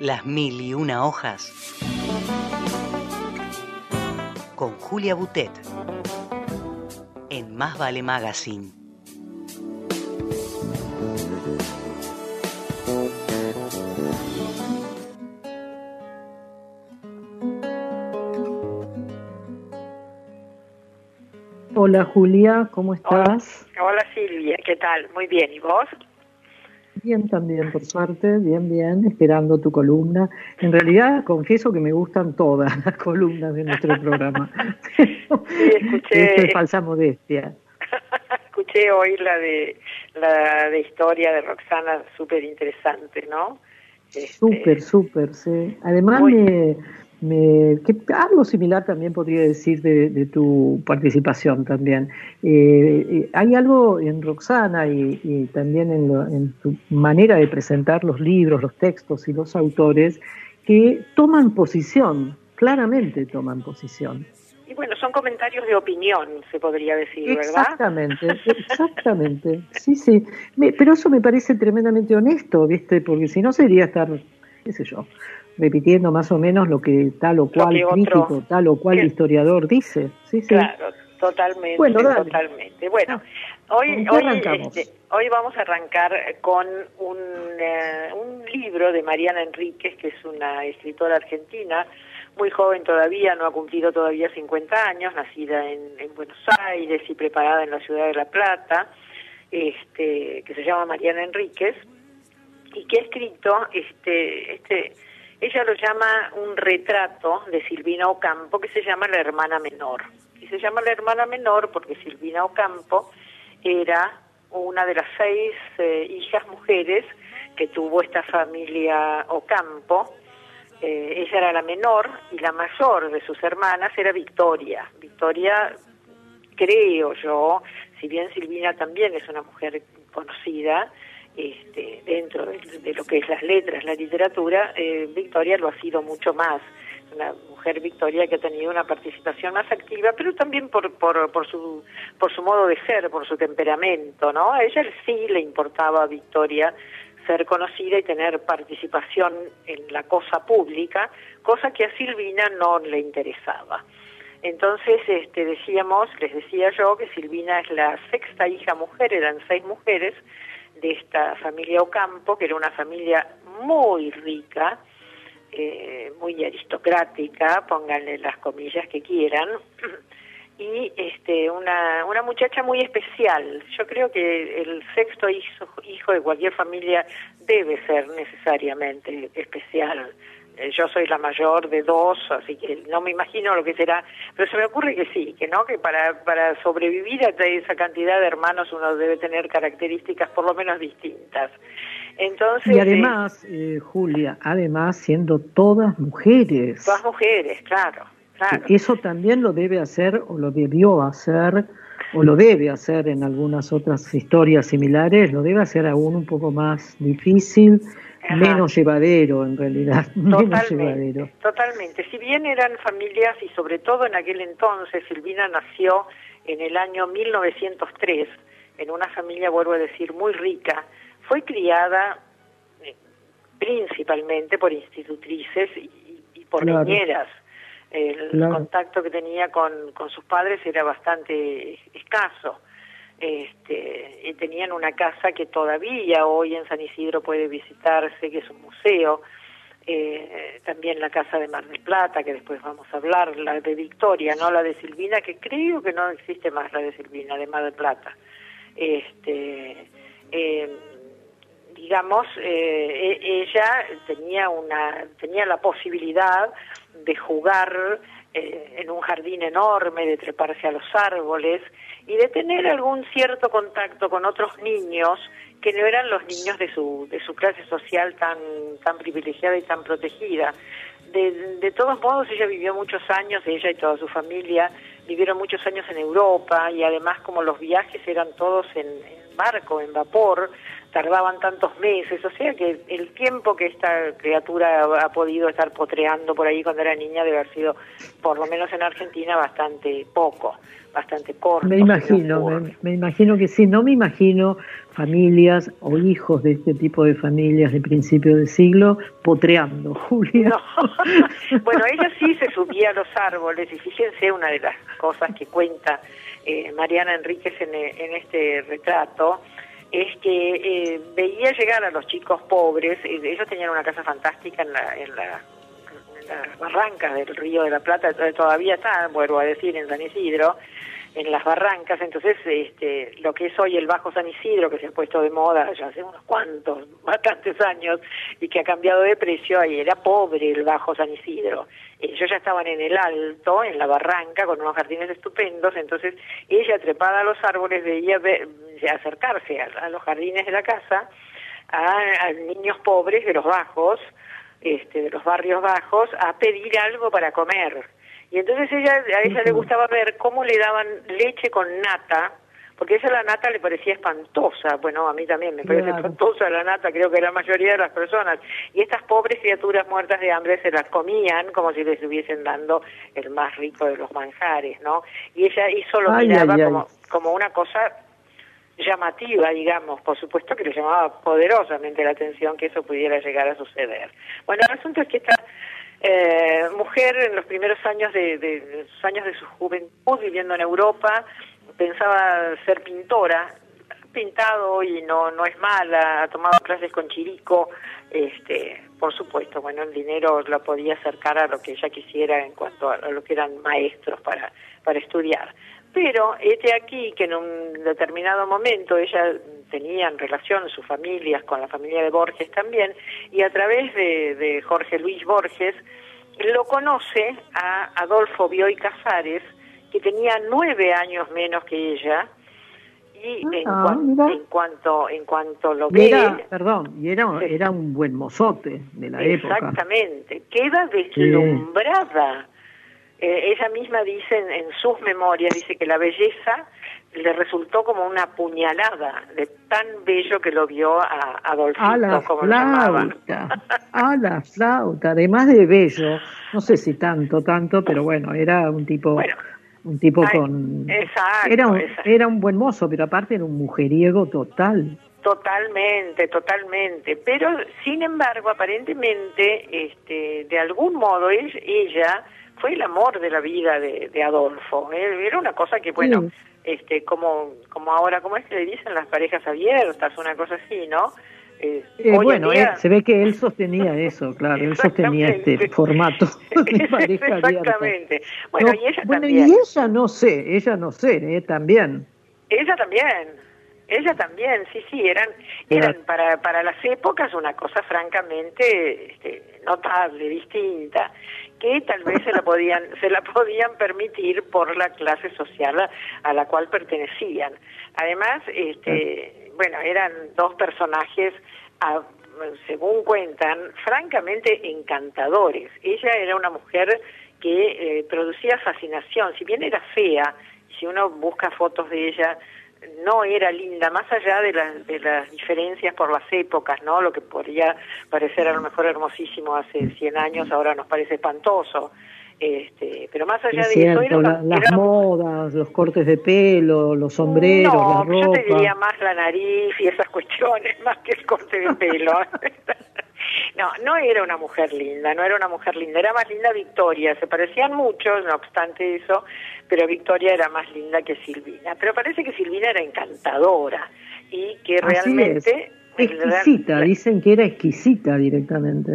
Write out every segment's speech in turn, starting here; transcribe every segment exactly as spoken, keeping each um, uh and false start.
Las mil y una hojas. Con Julia Butet. En Más Vale Magazine. Hola Julia, ¿cómo estás? Hola, hola Silvia, ¿qué tal? Muy bien, ¿y vos? Bien también, por suerte, bien, bien, esperando tu columna. En realidad, confieso que me gustan todas las columnas de nuestro programa. Sí, escuché. Esto es falsa modestia. Escuché hoy la de la de historia de Roxana, súper interesante, ¿no? Este, súper, súper, sí. Además, muy... me, me, que algo similar también podría decir de, de tu participación también. Eh, eh, hay algo en Roxana y, y también en, lo, en tu manera de presentar los libros, los textos y los autores que toman posición, claramente toman posición. Y bueno, son comentarios de opinión, se podría decir, ¿verdad? Exactamente, exactamente. Sí, sí. Me, pero eso me parece tremendamente honesto, ¿viste? Porque si no sería estar, qué sé yo, repitiendo más o menos lo que tal o cual crítico, otro, tal o cual que, historiador dice. Sí, sí. Claro, totalmente, bueno, totalmente. Bueno, ah, hoy, hoy, este, hoy vamos a arrancar con un, uh, un libro de Mariana Enríquez, que es una escritora argentina, muy joven todavía, no ha cumplido todavía cincuenta años, nacida en, en Buenos Aires y preparada en la ciudad de La Plata, este, que se llama Mariana Enríquez, y que ha escrito, este, este, ella lo llama un retrato de Silvina Ocampo, que se llama La Hermana Menor. Y se llama La Hermana Menor porque Silvina Ocampo era una de las seis eh, hijas mujeres que tuvo esta familia Ocampo. Eh, ella era la menor y la mayor de sus hermanas era Victoria. Victoria, creo yo, si bien Silvina también es una mujer conocida este, dentro de, de lo que es las letras, la literatura, eh, Victoria lo ha sido mucho más. Una mujer Victoria que ha tenido una participación más activa, pero también por, por, por, su, por su modo de ser, por su temperamento, ¿no? A ella sí le importaba a Victoria ser conocida y tener participación en la cosa pública, cosa que a Silvina no le interesaba. Entonces, este, decíamos, les decía yo que Silvina es la sexta hija mujer, eran seis mujeres de esta familia Ocampo, que era una familia muy rica, eh, muy aristocrática, pónganle las comillas que quieran, y este una una muchacha muy especial. Yo creo que el sexto hijo, hijo de cualquier familia debe ser necesariamente especial. Eh, yo soy la mayor de dos, así que no me imagino lo que será, pero se me ocurre que sí, que no, que para para sobrevivir a esa cantidad de hermanos uno debe tener características por lo menos distintas. Entonces, y además, eh, eh, Julia, además siendo todas mujeres. Todas mujeres, claro. Claro. Eso también lo debe hacer, o lo debió hacer, o lo debe hacer en algunas otras historias similares, lo debe hacer aún un poco más difícil, Ajá. menos llevadero en realidad, totalmente, menos llevadero. Totalmente, si bien eran familias, y sobre todo en aquel entonces, Silvina nació en el año mil novecientos tres, en una familia, vuelvo a decir, muy rica, fue criada eh, principalmente por institutrices y, y por claro. niñeras. El claro. contacto que tenía con, con sus padres era bastante escaso. Este, y tenían una casa que todavía hoy en San Isidro puede visitarse, que es un museo. Eh, también la casa de Mar del Plata, que después vamos a hablar, la de Victoria, no la de Silvina, que creo que no existe más la de Silvina, de Mar del Plata. Este, eh, digamos, eh, ella tenía una tenía la posibilidad de jugar eh, en un jardín enorme, de treparse a los árboles y de tener algún cierto contacto con otros niños que no eran los niños de su de su clase social tan tan privilegiada y tan protegida. De, de todos modos, ella vivió muchos años, ella y toda su familia vivieron muchos años en Europa, y además como los viajes eran todos en, en barco, en vapor, tardaban tantos meses, o sea que el tiempo que esta criatura ha podido estar potreando por ahí cuando era niña debe haber sido, por lo menos en Argentina, bastante poco, bastante corto. Me imagino, me, me imagino que sí, no me imagino, familias o hijos de este tipo de familias de principio de siglo potreando, Julia. No. Bueno, ella sí se subía a los árboles y fíjense una de las cosas que cuenta eh, Mariana Enríquez en, en este retrato, es que eh, veía llegar a los chicos pobres. eh, ellos tenían una casa fantástica en la, en la las barrancas del Río de la Plata, todavía está, vuelvo a decir, en San Isidro, en las barrancas. Entonces este, lo que es hoy el Bajo San Isidro, que se ha puesto de moda ya hace unos cuantos, bastantes años, y que ha cambiado de precio, ahí era pobre el Bajo San Isidro. Ellos ya estaban en el alto, en la barranca, con unos jardines estupendos. Entonces ella, trepada a los árboles, veía ver, acercarse a, a los jardines de la casa a, a niños pobres de los bajos, este, de los barrios bajos, a pedir algo para comer. Y entonces ella, a ella le gustaba ver cómo le daban leche con nata, porque esa la nata le parecía espantosa. Bueno, a mí también me parece claro. espantosa la nata, creo que a la mayoría de las personas. Y estas pobres criaturas muertas de hambre se las comían como si les estuviesen dando el más rico de los manjares, ¿no? Y ella hizo lo ay, miraba ay, como, ay. como una cosa llamativa, digamos. Por supuesto que le llamaba poderosamente la atención que eso pudiera llegar a suceder. Bueno, el asunto es que esta eh, mujer en los primeros años de, de, de sus años de su juventud, viviendo en Europa, pensaba ser pintora. Pintado y no no es mala, ha tomado clases con Chirico, este, por supuesto, bueno, el dinero la podía acercar a lo que ella quisiera en cuanto a, a lo que eran maestros para para estudiar. Pero este aquí que en un determinado momento ella tenía en relación sus familias con la familia de Borges también, y a través de, de Jorge Luis Borges lo conoce a Adolfo Bioy Casares, que tenía nueve años menos que ella, y en, ah, cuan, en cuanto en cuanto lo ve, era, perdón, y era, sí. era un buen mozote de la época. Exactamente, queda deslumbrada. Sí. Eh, ella misma dice en, en sus memorias, dice que la belleza le resultó como una puñalada de tan bello que lo vio a Adolfito, a la como flauta, a la flauta, además de bello, no sé si tanto, tanto, pero bueno, era un tipo, bueno, un tipo ay, con, exacto, era un, exacto. era un buen mozo, pero aparte era un mujeriego total. Totalmente, totalmente, pero sin embargo, aparentemente, este, de algún modo ella, ella fue el amor de la vida de, de Adolfo. ¿eh? Era una cosa que, bueno, sí. este, como como ahora, ¿cómo es que le dicen las parejas abiertas? Una cosa así, ¿no? Eh, eh, bueno, día... eh, se ve que él sostenía eso, claro, él sostenía este formato de pareja abierta. Exactamente. Bueno, no, y ella bueno, también. Y ella no sé, ella no sé, eh, también. Ella también. Ella también, sí, sí, eran eran para para las épocas una cosa francamente este, notable, distinta, que tal vez se la podían se la podían permitir por la clase social a, a la cual pertenecían. Además, este, bueno, eran dos personajes, a, según cuentan, francamente encantadores. Ella era una mujer que eh, producía fascinación, si bien era fea, si uno busca fotos de ella, no era linda, más allá de las de las diferencias por las épocas, ¿no? Lo que podría parecer a lo mejor hermosísimo hace cien años, ahora nos parece espantoso. Este, pero más allá es de cierto, eso... Era, la, las era, modas, los cortes de pelo, los sombreros, no, la ropa... yo te diría más la nariz y esas cuestiones, más que el corte de pelo. No, no era una mujer linda, no era una mujer linda, era más linda Victoria, se parecían mucho, no obstante eso, pero Victoria era más linda que Silvina. Pero parece que Silvina era encantadora y que Así realmente... Es. Exquisita, la, dicen que era exquisita directamente.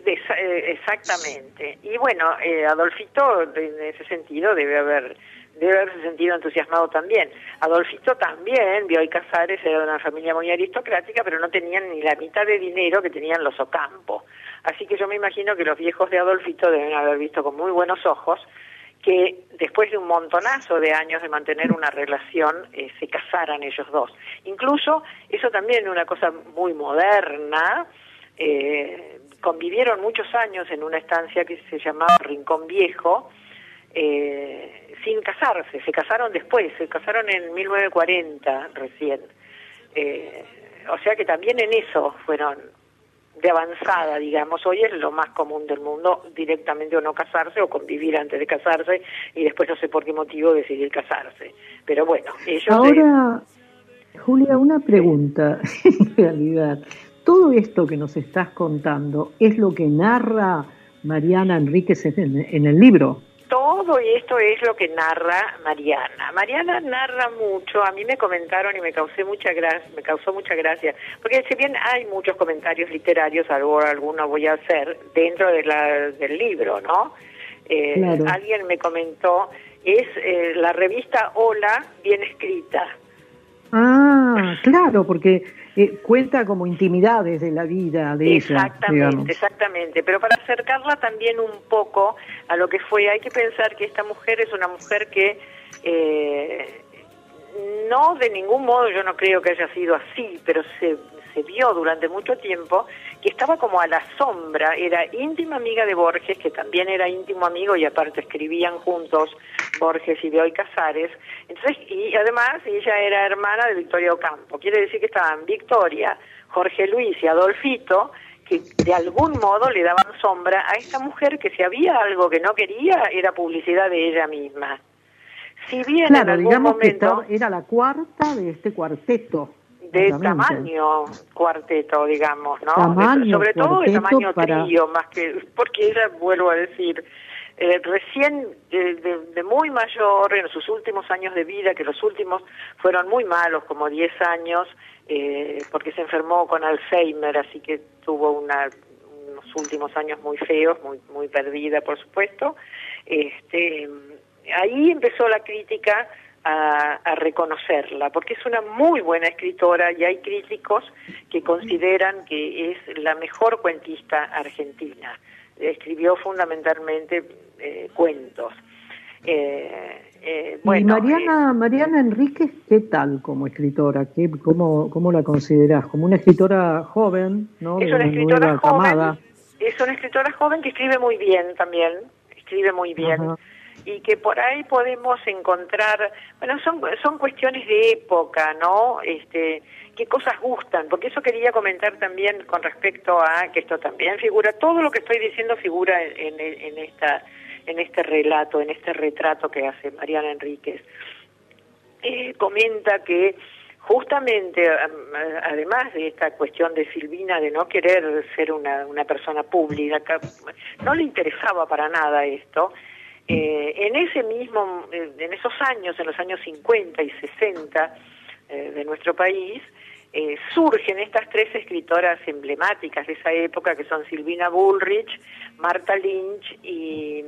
Exactamente. Y bueno, eh, Adolfito en ese sentido debe haber debe haberse sentido entusiasmado también. Adolfito también, Bioy Casares, era de una familia muy aristocrática, pero no tenían ni la mitad de dinero que tenían los Ocampo. Así que yo me imagino que los viejos de Adolfito deben haber visto con muy buenos ojos que después de un montonazo de años de mantener una relación, eh, se casaran ellos dos. Incluso, eso también es una cosa muy moderna, eh, convivieron muchos años en una estancia que se llamaba Rincón Viejo, eh, sin casarse, se casaron después, se casaron en mil novecientos cuarenta recién. Eh, o sea que también en eso fueron de avanzada, digamos. Hoy es lo más común del mundo directamente o no casarse o convivir antes de casarse y después no sé por qué motivo decidir casarse. Pero bueno, ellos... Ahora, Julia, una pregunta, en realidad. ¿Todo esto que nos estás contando es lo que narra Mariana Enríquez en, en el libro? Todo esto es lo que narra Mariana. Mariana narra mucho. A mí me comentaron y me causé mucha gracia, me causó mucha gracia, porque si bien hay muchos comentarios literarios, algo alguno voy a hacer dentro de la, del libro, ¿no? Eh, claro. Alguien me comentó, es eh, la revista Hola bien escrita. Ah, claro, porque eh, cuenta como intimidades de la vida de exactamente, ella. Exactamente, exactamente. Pero para acercarla también un poco a lo que fue, hay que pensar que esta mujer es una mujer que eh, no de ningún modo, yo no creo que haya sido así, pero se, se vio durante mucho tiempo que estaba como a la sombra, era íntima amiga de Borges, que también era íntimo amigo y aparte escribían juntos Borges y Bioy Casares. Entonces, y además ella era hermana de Victoria Ocampo, quiere decir que estaban Victoria, Jorge Luis y Adolfito, que de algún modo le daban sombra a esta mujer que si había algo que no quería era publicidad de ella misma. Si bien claro, en algún digamos momento, que estaba, era la cuarta de este cuarteto. De tamaño cuarteto, digamos, ¿no? Tamaño, de, sobre todo de tamaño para... trío, más que, porque ella, vuelvo a decir, eh, recién de, de, de muy mayor, en sus últimos años de vida, que los últimos fueron muy malos, como diez años, eh, porque se enfermó con Alzheimer, así que tuvo una, unos últimos años muy feos, muy, muy perdida, por supuesto. Este, ahí empezó la crítica A, a reconocerla, porque es una muy buena escritora y hay críticos que consideran que es la mejor cuentista argentina. Escribió fundamentalmente eh, cuentos. Eh, eh, bueno, y Mariana, eh, Mariana Enríquez, ¿qué tal como escritora? ¿Qué, cómo, ¿Cómo la considerás? Como una escritora joven, ¿no? Es de una, una escritora nueva joven, camada. Es una escritora joven que escribe muy bien también, escribe muy bien. Ajá. Y que por ahí podemos encontrar, bueno, son son cuestiones de época, ¿no? Este, qué cosas gustan, porque eso quería comentar también con respecto a que esto también figura, todo lo que estoy diciendo figura en, en, en esta en este relato, en este retrato que hace Mariana Enríquez. Eh, comenta que justamente, además de esta cuestión de Silvina de no querer ser una, una persona pública, no le interesaba para nada esto. Eh, en ese mismo, en esos años, en los años cincuenta y sesenta eh, de nuestro país, eh, surgen estas tres escritoras emblemáticas de esa época, que son Silvina Bullrich, Marta Lynch y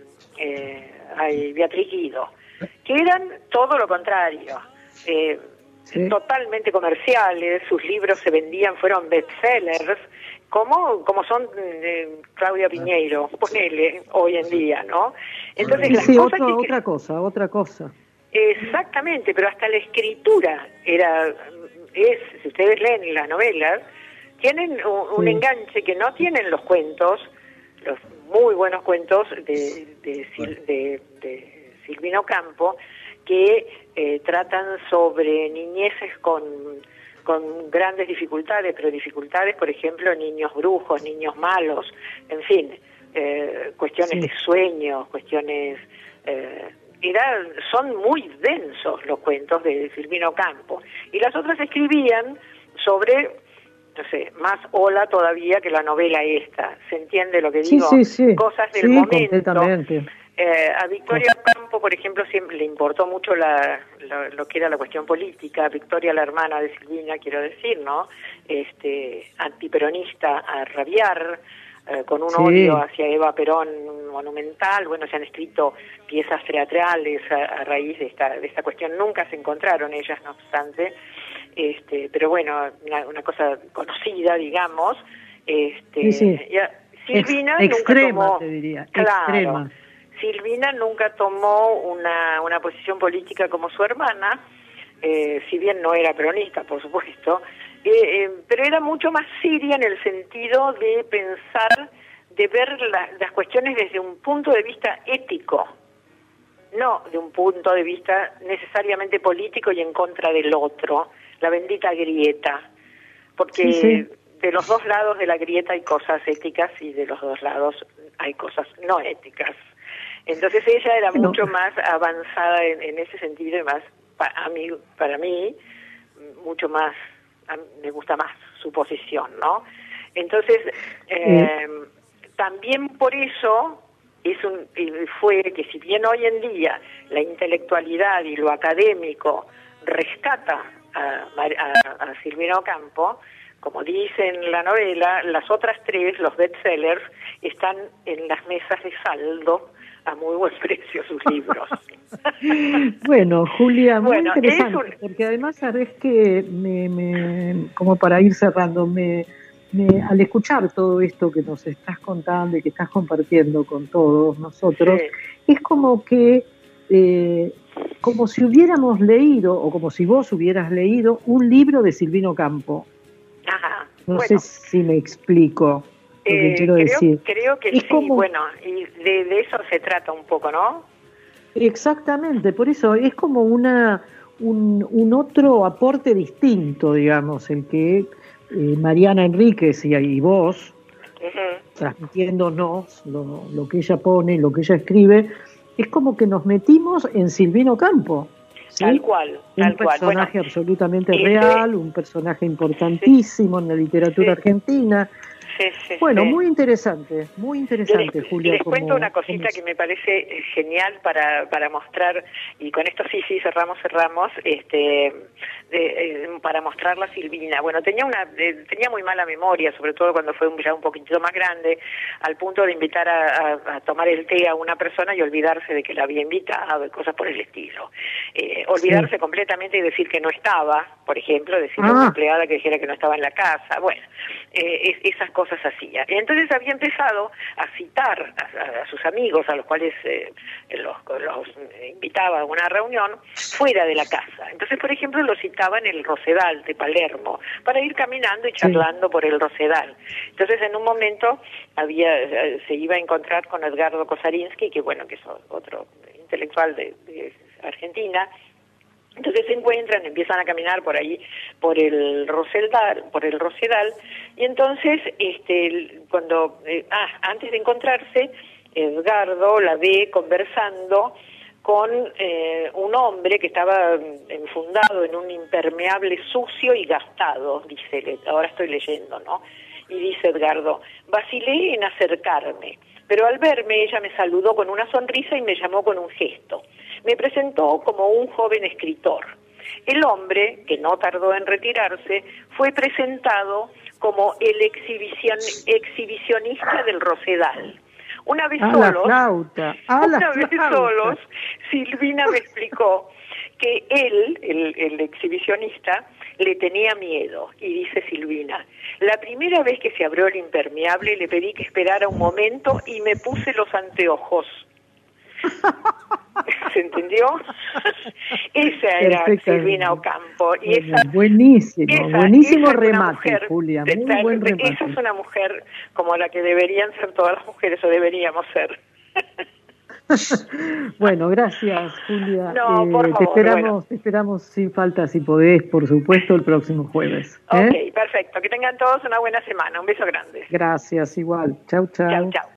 eh, ay, Beatriz Guido, que eran todo lo contrario, eh, sí. totalmente comerciales, sus libros se vendían, fueron bestsellers, como como son eh, Claudia Piñeiro, ponele, hoy en día, ¿no? Entonces sí, las sí, cosas otro, que... otra cosa, otra cosa. Exactamente, pero hasta la escritura era, es, si ustedes leen las novelas, tienen un, un sí. enganche que no tienen los cuentos, los muy buenos cuentos de, de, de, de, de Silvina Ocampo, que eh, tratan sobre niñeces con... con grandes dificultades, pero dificultades, por ejemplo, niños brujos, niños malos, en fin, eh, cuestiones sí. de sueños, cuestiones... Eh, era, son muy densos los cuentos de Silvina Ocampo. Y las otras escribían sobre, no sé, más ola todavía que la novela esta. ¿Se entiende lo que digo? Sí, sí, sí. Cosas del sí, momento. Completamente. Eh, a Victoria Ocampo, por ejemplo, siempre le importó mucho la, la, lo que era la cuestión política. Victoria, la hermana de Silvina, quiero decir, ¿no? Este, antiperonista a rabiar, eh, con un sí. odio hacia Eva Perón monumental. Bueno, se han escrito piezas teatrales a, a raíz de esta, de esta cuestión. Nunca se encontraron ellas, no obstante. Este, pero bueno, una, una cosa conocida, digamos. Este, sí, sí. Ya, Silvina Ex, nunca extrema, tomó, te diría. Claro, extrema. Silvina nunca tomó una, una posición política como su hermana, eh, si bien no era peronista, por supuesto, eh, eh, pero era mucho más siria en el sentido de pensar, de ver la, las cuestiones desde un punto de vista ético, no de un punto de vista necesariamente político y en contra del otro, la bendita grieta, porque... Sí, sí. De los dos lados de la grieta hay cosas éticas y de los dos lados hay cosas no éticas. Entonces ella era mucho no. más avanzada en, en ese sentido y más, para mí, para mí, mucho más, me gusta más su posición, ¿no? Entonces, eh, sí. también por eso es un, fue que si bien hoy en día la intelectualidad y lo académico rescata a, a, a Silvina Ocampo, como dice en la novela, las otras tres, los bestsellers, están en las mesas de saldo a muy buen precio sus libros. Bueno, Julia, muy bueno, interesante, un... porque además sabés que, me, me, como para ir cerrando, me, me, al escuchar todo esto que nos estás contando y que estás compartiendo con todos nosotros, sí. es como que, eh, como si hubiéramos leído, o como si vos hubieras leído, un libro de Silvina Ocampo. Ajá. No bueno. sé si me explico lo que eh, quiero creo, decir. Creo que es sí, como... bueno, y de, de eso se trata un poco, ¿no? Exactamente, por eso es como una un, un otro aporte distinto, digamos, el que eh, Mariana Enríquez y, y vos, uh-huh. transmitiéndonos lo, lo que ella pone, lo que ella escribe, es como que nos metimos en Silvina Ocampo. ¿Sí? Tal cual, tal un personaje cual. Bueno, absolutamente ese... real, un personaje importantísimo sí. en la literatura sí. argentina. Sí, sí, bueno, sí. muy interesante, muy interesante, les, Julia. Les como, cuento una cosita como... que me parece genial para para mostrar, y con esto sí, sí, cerramos, cerramos, este de, eh, para mostrarla a Silvina. Bueno, tenía una eh, tenía muy mala memoria, sobre todo cuando fue un, ya un poquitito más grande, al punto de invitar a, a, a tomar el té a una persona y olvidarse de que la había invitado y cosas por el estilo. Eh, olvidarse sí. completamente y decir que no estaba, por ejemplo, decirle ah. a una empleada que dijera que no estaba en la casa. Bueno, eh, es, esas cosas hacía. Y entonces había empezado a citar a, a sus amigos, a los cuales eh, los, los invitaba a una reunión, fuera de la casa. Entonces, por ejemplo, lo citaba en el Rosedal de Palermo, para ir caminando y charlando sí. por el Rosedal. Entonces, en un momento había se iba a encontrar con Edgardo Kosarinsky, que bueno, que es otro intelectual de, de Argentina. Entonces se encuentran, empiezan a caminar por ahí, por el Rosedal, por el Rosedal, y entonces, este, cuando, eh, ah, antes de encontrarse, Edgardo la ve conversando con eh, un hombre que estaba enfundado en un impermeable sucio y gastado, dice, ahora estoy leyendo, ¿no? Y dice Edgardo, vacilé en acercarme, pero al verme ella me saludó con una sonrisa y me llamó con un gesto. Me presentó como un joven escritor. El hombre, que no tardó en retirarse, fue presentado como el exhibicion, exhibicionista del Rosedal. Una vez a solos, la flauta, a una la vez flauta. solos, Silvina me explicó que él, el, el exhibicionista, le tenía miedo. Y dice Silvina, la primera vez que se abrió el impermeable le pedí que esperara un momento y me puse los anteojos. ¿Se entendió? Esa era Silvina Ocampo. Y bueno, esa, buenísimo, esa, buenísimo esa remate, mujer, Julia, muy tal, buen remate. Esa es una mujer como la que deberían ser todas las mujeres, o deberíamos ser. Bueno, gracias, Julia. No, por eh, favor, te esperamos, bueno. te esperamos sin falta, si podés, por supuesto, el próximo jueves. ¿eh? Ok, perfecto. Que tengan todos una buena semana. Un beso grande. Gracias, igual. Chau, chau. Chau, chau.